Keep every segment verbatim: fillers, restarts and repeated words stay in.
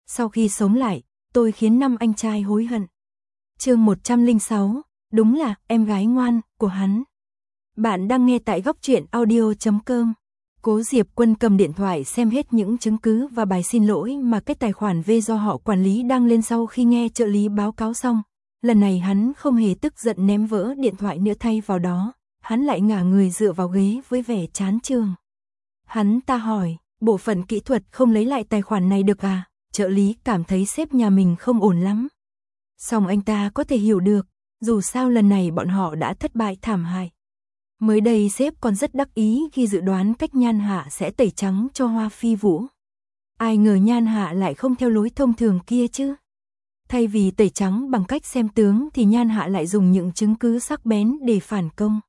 Sau khi sống lại, tôi khiến năm anh trai hối hận. Chương một trăm lẻ sáu, đúng là em gái ngoan của hắn. Bạn đang nghe tại góc truyện audio chấm com. Cố Diệp Quân cầm điện thoại xem hết những chứng cứ và bài xin lỗi mà cái tài khoản V do họ quản lý đăng lên sau khi nghe trợ lý báo cáo xong. Lần này hắn không hề tức giận ném vỡ điện thoại nữa, thay vào đó, hắn lại ngả người dựa vào ghế với vẻ chán chường. Hắn ta hỏi, bộ phận kỹ thuật không lấy lại tài khoản này được à? Trợ lý cảm thấy sếp nhà mình không ổn lắm. Song anh ta có thể hiểu được, dù sao lần này bọn họ đã thất bại thảm hại. Mới đây sếp còn rất đắc ý khi dự đoán cách Nhan Hạ sẽ tẩy trắng cho Hoa Phi Vũ. Ai ngờ Nhan Hạ lại không theo lối thông thường kia chứ. Thay vì tẩy trắng bằng cách xem tướng thì Nhan Hạ lại dùng những chứng cứ sắc bén để phản công.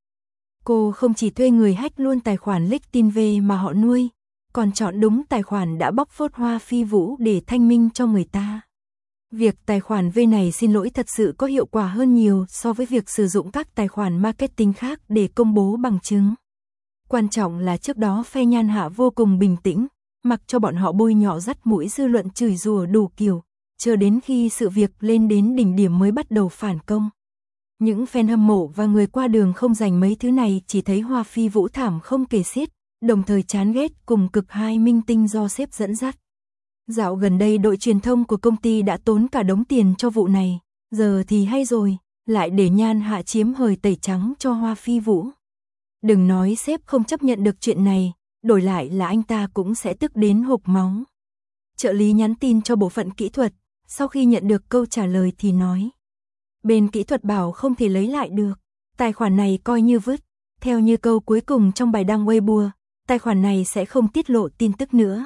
Cô không chỉ thuê người hack luôn tài khoản LinkedIn V mà họ nuôi, còn chọn đúng tài khoản đã bóc phốt Hoa Phi Vũ để thanh minh cho người ta. Việc tài khoản V này xin lỗi thật sự có hiệu quả hơn nhiều so với việc sử dụng các tài khoản marketing khác để công bố bằng chứng. Quan trọng là trước đó phe Nhan Hạ vô cùng bình tĩnh, mặc cho bọn họ bôi nhọ dắt mũi dư luận chửi rủa đủ kiểu, chờ đến khi sự việc lên đến đỉnh điểm mới bắt đầu phản công. Những fan hâm mộ và người qua đường không dành mấy thứ này, chỉ thấy Hoa Phi Vũ thảm không kể xiết, đồng thời chán ghét cùng cực hai minh tinh do sếp dẫn dắt. Dạo gần đây đội truyền thông của công ty đã tốn cả đống tiền cho vụ này, giờ thì hay rồi, lại để Nhan Hạ chiếm hời tẩy trắng cho Hoa Phi Vũ. Đừng nói sếp không chấp nhận được chuyện này, đổi lại là anh ta cũng sẽ tức đến hộc máu. Trợ lý nhắn tin cho bộ phận kỹ thuật, sau khi nhận được câu trả lời thì nói. Bên kỹ thuật bảo không thể lấy lại được, tài khoản này coi như vứt, theo như câu cuối cùng trong bài đăng Weibo, tài khoản này sẽ không tiết lộ tin tức nữa.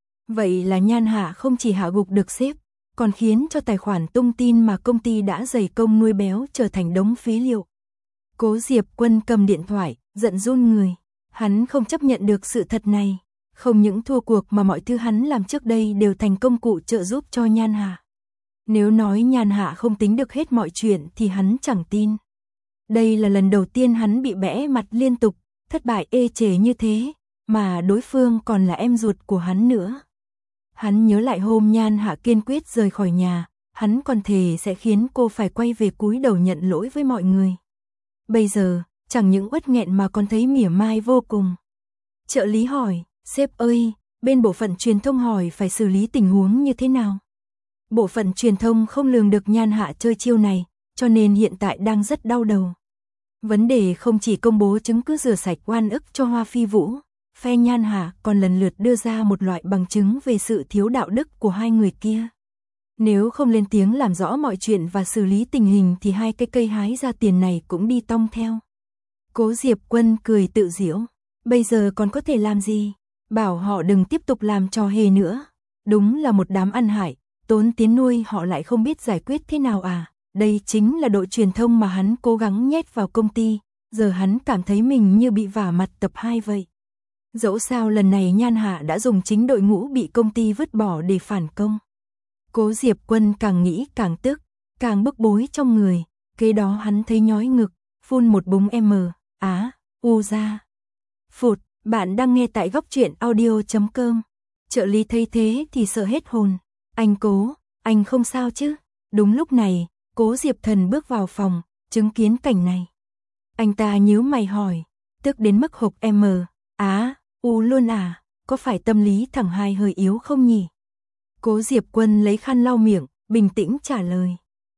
Vậy là Nhan Hạ không chỉ hạ gục được sếp, còn khiến cho tài khoản tung tin mà công ty đã dày công nuôi béo trở thành đống phế liệu. Cố Diệp Quân cầm điện thoại, giận run người. Hắn không chấp nhận được sự thật này. Không những thua cuộc mà mọi thứ hắn làm trước đây đều thành công cụ trợ giúp cho Nhan Hạ. Nếu nói Nhan Hạ không tính được hết mọi chuyện thì hắn chẳng tin. Đây là lần đầu tiên hắn bị bẽ mặt liên tục, thất bại ê chề như thế, mà đối phương còn là em ruột của hắn nữa. Hắn nhớ lại hôm Nhan Hạ kiên quyết rời khỏi nhà, hắn còn thề sẽ khiến cô phải quay về cúi đầu nhận lỗi với mọi người. Bây giờ, chẳng những uất nghẹn mà còn thấy mỉa mai vô cùng. Trợ lý hỏi, sếp ơi, bên bộ phận truyền thông hỏi phải xử lý tình huống như thế nào? Bộ phận truyền thông không lường được Nhan Hạ chơi chiêu này, cho nên hiện tại đang rất đau đầu. Vấn đề không chỉ công bố chứng cứ rửa sạch oan ức cho Hoa Phi Vũ, phe Nhan Hạ còn lần lượt đưa ra một loại bằng chứng về sự thiếu đạo đức của hai người kia. Nếu không lên tiếng làm rõ mọi chuyện và xử lý tình hình thì hai cái cây hái ra tiền này cũng đi tong theo. Cố Diệp Quân cười tự giễu, bây giờ còn có thể làm gì? Bảo họ đừng tiếp tục làm trò hề nữa. Đúng là một đám ăn hại, tốn tiền nuôi họ lại không biết giải quyết thế nào à? Đây chính là đội truyền thông mà hắn cố gắng nhét vào công ty, giờ hắn cảm thấy mình như bị vả mặt tập hai vậy. Dẫu sao lần này Nhan Hạ đã dùng chính đội ngũ bị công ty vứt bỏ để phản công. Cố Diệp Quân càng nghĩ càng tức, càng bức bối trong người, kế đó hắn thấy nhói ngực, phun một búng M, á, u ra. Phụt, bạn đang nghe tại góc truyện audio chấm com. Trợ lý thấy thế thì sợ hết hồn. Anh Cố, anh không sao chứ? Đúng lúc này, Cố Diệp Thần bước vào phòng, chứng kiến cảnh này. Anh ta nhíu mày hỏi, tức đến mức hộc M, á, u luôn à, có phải tâm lý thằng hai hơi yếu không nhỉ? Cố Diệp Quân lấy khăn lau miệng, bình tĩnh trả lời.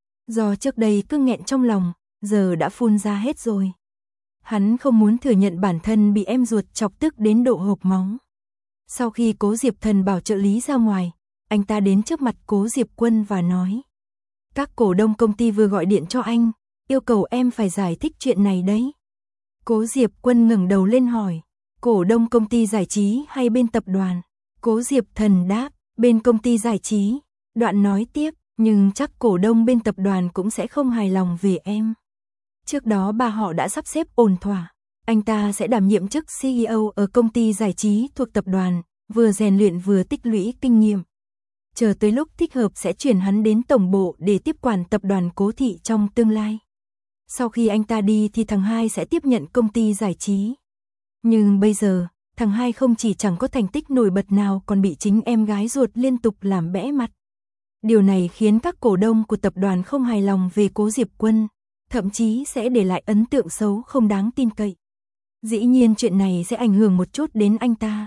Do trước đây cứ nghẹn trong lòng, giờ đã phun ra hết rồi. Hắn không muốn thừa nhận bản thân bị em ruột chọc tức đến độ hộc máu. Sau khi Cố Diệp Thần bảo trợ lý ra ngoài, anh ta đến trước mặt Cố Diệp Quân và nói. Các cổ đông công ty vừa gọi điện cho anh, yêu cầu em phải giải thích chuyện này đấy. Cố Diệp Quân ngẩng đầu lên hỏi, cổ đông công ty giải trí hay bên tập đoàn? Cố Diệp Thần đáp, bên công ty giải trí. Đoạn nói tiếp, nhưng chắc cổ đông bên tập đoàn cũng sẽ không hài lòng về em. Trước đó bà họ đã sắp xếp ổn thỏa, anh ta sẽ đảm nhiệm chức xê e ô ở công ty giải trí thuộc tập đoàn, vừa rèn luyện vừa tích lũy kinh nghiệm. Chờ tới lúc thích hợp sẽ chuyển hắn đến tổng bộ để tiếp quản tập đoàn Cố Thị trong tương lai. Sau khi anh ta đi thì thằng hai sẽ tiếp nhận công ty giải trí. Nhưng bây giờ, thằng hai không chỉ chẳng có thành tích nổi bật nào còn bị chính em gái ruột liên tục làm bẽ mặt. Điều này khiến các cổ đông của tập đoàn không hài lòng về Cố Diệp Quân, thậm chí sẽ để lại ấn tượng xấu không đáng tin cậy. Dĩ nhiên chuyện này sẽ ảnh hưởng một chút đến anh ta.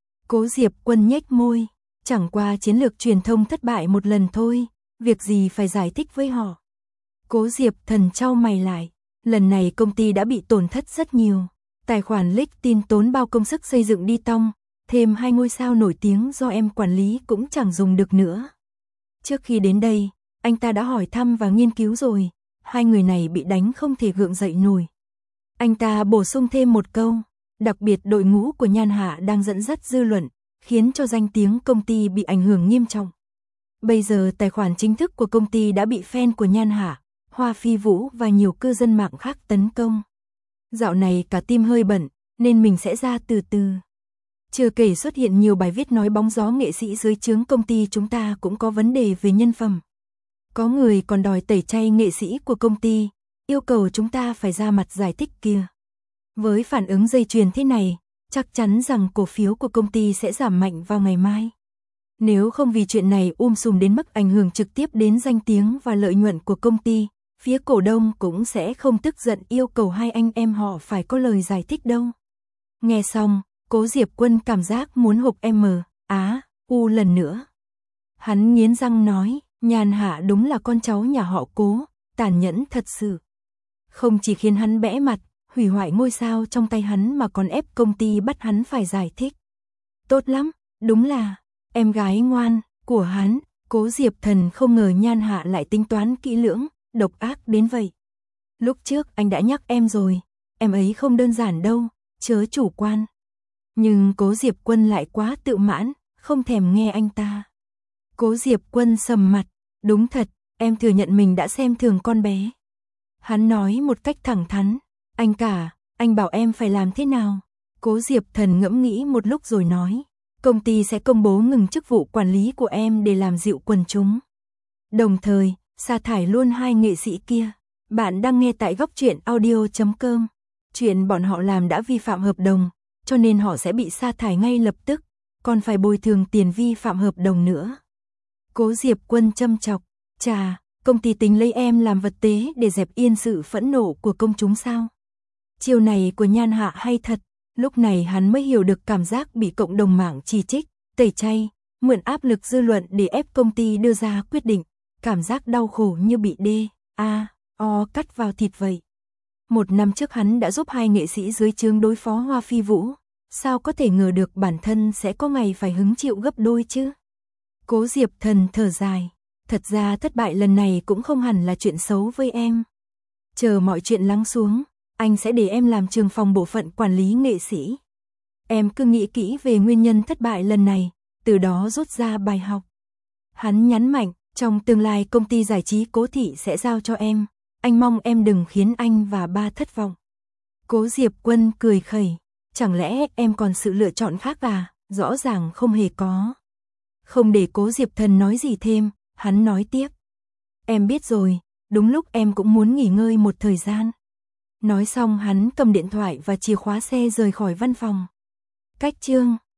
Cố Diệp Quân nhếch môi, chẳng qua chiến lược truyền thông thất bại một lần thôi, việc gì phải giải thích với họ. Cố Diệp Thần chau mày lại, lần này công ty đã bị tổn thất rất nhiều. Tài khoản LinkedIn tốn bao công sức xây dựng đi tong, thêm hai ngôi sao nổi tiếng do em quản lý cũng chẳng dùng được nữa. Trước khi đến đây, anh ta đã hỏi thăm và nghiên cứu rồi, hai người này bị đánh không thể gượng dậy nổi. Anh ta bổ sung thêm một câu, đặc biệt đội ngũ của Nhan Hạ đang dẫn dắt dư luận, khiến cho danh tiếng công ty bị ảnh hưởng nghiêm trọng. Bây giờ tài khoản chính thức của công ty đã bị fan của Nhan Hạ, Hoa Phi Vũ và nhiều cư dân mạng khác tấn công. Dạo này cả team hơi bận, nên mình sẽ ra từ từ. Chưa kể xuất hiện nhiều bài viết nói bóng gió nghệ sĩ dưới trướng công ty chúng ta cũng có vấn đề về nhân phẩm. Có người còn đòi tẩy chay nghệ sĩ của công ty, yêu cầu chúng ta phải ra mặt giải thích kia. Với phản ứng dây chuyền thế này, chắc chắn rằng cổ phiếu của công ty sẽ giảm mạnh vào ngày mai. Nếu không vì chuyện này um sùm đến mức ảnh hưởng trực tiếp đến danh tiếng và lợi nhuận của công ty, phía cổ đông cũng sẽ không tức giận yêu cầu hai anh em họ phải có lời giải thích đâu. Nghe xong, Cố Diệp Quân cảm giác muốn hộc M, á, u lần nữa. Hắn nghiến răng nói, Nhan Hạ đúng là con cháu nhà họ Cố, tàn nhẫn thật sự. Không chỉ khiến hắn bẽ mặt, hủy hoại ngôi sao trong tay hắn mà còn ép công ty bắt hắn phải giải thích. Tốt lắm, đúng là em gái ngoan của hắn. Cố Diệp Thần không ngờ Nhan Hạ lại tính toán kỹ lưỡng, độc ác đến vậy. Lúc trước anh đã nhắc em rồi, em ấy không đơn giản đâu, chớ chủ quan. Nhưng Cố Diệp Quân lại quá tự mãn, không thèm nghe anh ta. Cố Diệp Quân sầm mặt, đúng thật, em thừa nhận mình đã xem thường con bé. Hắn nói một cách thẳng thắn, anh cả, anh bảo em phải làm thế nào? Cố Diệp Thần ngẫm nghĩ một lúc rồi nói, công ty sẽ công bố ngừng chức vụ quản lý của em để làm dịu quần chúng. Đồng thời, sa thải luôn hai nghệ sĩ kia. Bạn đang nghe tại góc truyện audio chấm com. Chuyện bọn họ làm đã vi phạm hợp đồng, cho nên họ sẽ bị sa thải ngay lập tức, còn phải bồi thường tiền vi phạm hợp đồng nữa. Cố Diệp Quân châm chọc, chà, công ty tính lấy em làm vật tế để dẹp yên sự phẫn nộ của công chúng sao? Chiêu này của Nhan Hạ hay thật, lúc này hắn mới hiểu được cảm giác bị cộng đồng mạng chỉ trích, tẩy chay, mượn áp lực dư luận để ép công ty đưa ra quyết định, cảm giác đau khổ như bị đê, a, o cắt vào thịt vậy. Một năm trước hắn đã giúp hai nghệ sĩ dưới trướng đối phó Hoa Phi Vũ, sao có thể ngờ được bản thân sẽ có ngày phải hứng chịu gấp đôi chứ? Cố Diệp Thần thở dài, thật ra thất bại lần này cũng không hẳn là chuyện xấu với em. Chờ mọi chuyện lắng xuống, anh sẽ để em làm trưởng phòng bộ phận quản lý nghệ sĩ. Em cứ nghĩ kỹ về nguyên nhân thất bại lần này, từ đó rút ra bài học. Hắn nhấn mạnh, trong tương lai công ty giải trí Cố Thị sẽ giao cho em, anh mong em đừng khiến anh và ba thất vọng. Cố Diệp Quân cười khẩy, chẳng lẽ em còn sự lựa chọn khác à? Rõ ràng không hề có. Không để Cố Diệp Thần nói gì thêm, hắn nói tiếp. Em biết rồi, đúng lúc em cũng muốn nghỉ ngơi một thời gian. Nói xong hắn cầm điện thoại và chìa khóa xe rời khỏi văn phòng. Cách chương